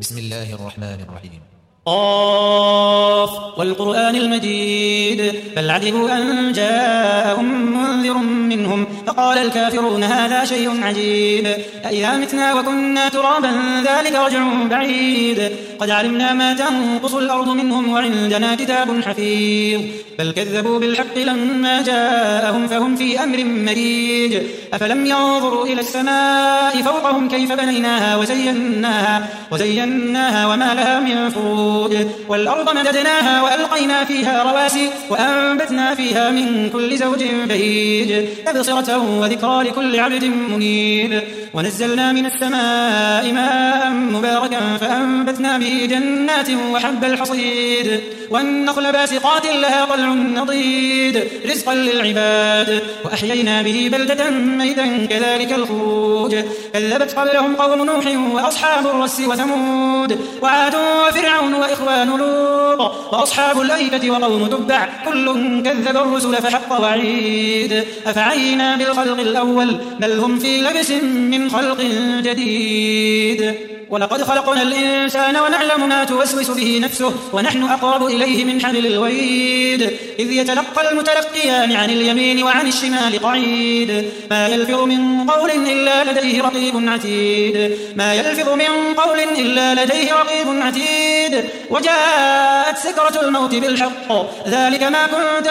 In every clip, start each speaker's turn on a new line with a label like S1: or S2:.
S1: بسم الله الرحمن الرحيم.
S2: قاف والقرآن المجيد بل عجبوا أن جاءهم منذر منهم فقال الكافرون هذا شيء عجيب أإذا متنا وكنا ترابا ذلك رجع بعيد قد علمنا ما تنقص الأرض منهم وعندنا كتاب حفيظ بل كذبوا بالحق لما جاءهم فهم في أمر مريج أفلم ينظروا إلى السماء فوقهم كيف بنيناها وزيناها وما لها من فروج والأرض مددناها وألقينا فيها رواسي وأنبتنا فيها من كل زوج بهيج تبصرة وذكرى لكل عبد منيب ونزلنا من السماء ماء مباركا فأنبتنا به جنات وحب الحصيد والنخل باسقات لها طلع نضيد رزقا للعباد وأحيينا به بلدة ميتا كذلك الخروج كذبت قبلهم قوم نوح وأصحاب الرس وثمود وعاد وفرعون وإخوان لوط وأصحاب الأيكة وقوم تبع كل كذب الرسل فحق وعيد أفعينا بالخلق الأول بل هم في لبس من خلق جديد ولقد خلقنا الإنسان ونعلم ما توسوس به نفسه ونحن أقرب إليه من حبل الوريد إذ يتلقى المتلقيان عن اليمين وعن الشمال قعيد ما يلفظ من قول إلا لديه رقيب عتيد وجاءت سكرة الموت بالحق ذلك ما كنت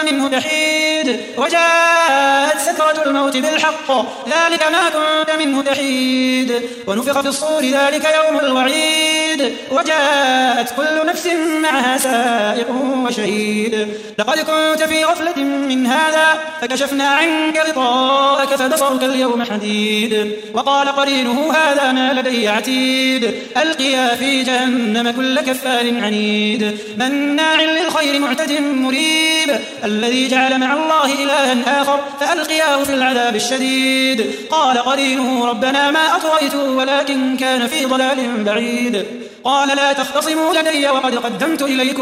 S2: منه تحيد ونفخ في الصور ذلك يوم الوعيد وجاءت كل نفس معها سائق وشهيد لقد كنت في غفلة من هذا فكشفنا عنك غطاءك فبصرك اليوم حديد وقال قرينه هذا ما لدي عتيد ألقيا في جهنم كل كفار عنيد مناع للخير معتد مريب الذي جعل مع الله إلها آخر فألقياه في العذاب الشديد قال قرينه ربنا ما أطغيته ولكن كان في ضلال بعيد قال لا تختصموا لدي وقد قدمت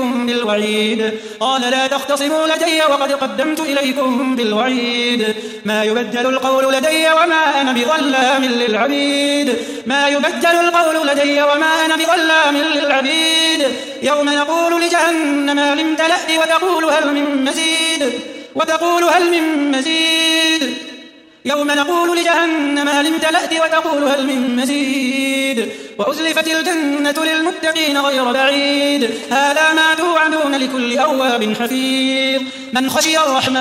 S2: إليكم بالوعيد ما يبدل القول لدي وما أنا بظلام للعبيد يوم نقول لجهنم هل امتلأت وتقول هل من مزيد وأزلفت الجنة للمتقين غير بعيد هذا ما توعدون لكل أواب حفيظ من خشي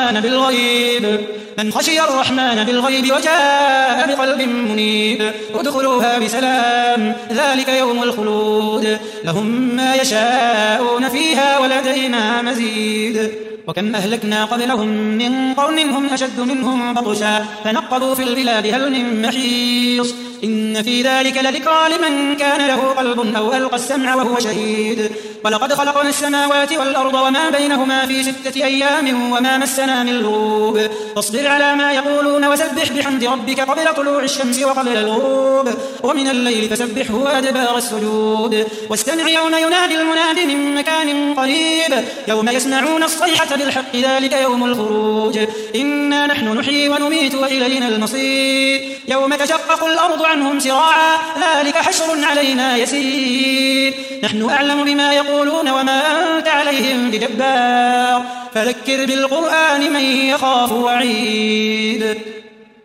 S2: الرحمن بالغيب وجاء بقلب منيب ادخلوها بسلام ذلك يوم الخلود لهم ما يشاءون فيها ولدينا مزيد وكم أهلكنا قبلهم من قرن هم أشد منهم بطشا فنقبوا في البلاد هل من محيص إن في ذلك لذكرى لمن كان له قلب أو ألقى السمع وهو شهيد ولقد خلقنا السماوات والأرض وما بينهما في 6 أيام وما مسنا من لغوب فاصبر على ما يقولون وسبح بحمد ربك قبل طلوع الشمس وقبل الغروب ومن الليل فسبحه وأدبار السجود واستمع يوم ينادي المناد من مكان قريب يوم يسمعون الصيحة بالحق ذلك يوم الخروج إنا نحن نحيي ونميت وإلينا المصير يوم تشقق الأرض عنهم سراعا ذلك حشر علينا يسير نحن أعلم بما يقولون وما أنت عليهم بجبار فذكر بالقرآن من يخاف وعيد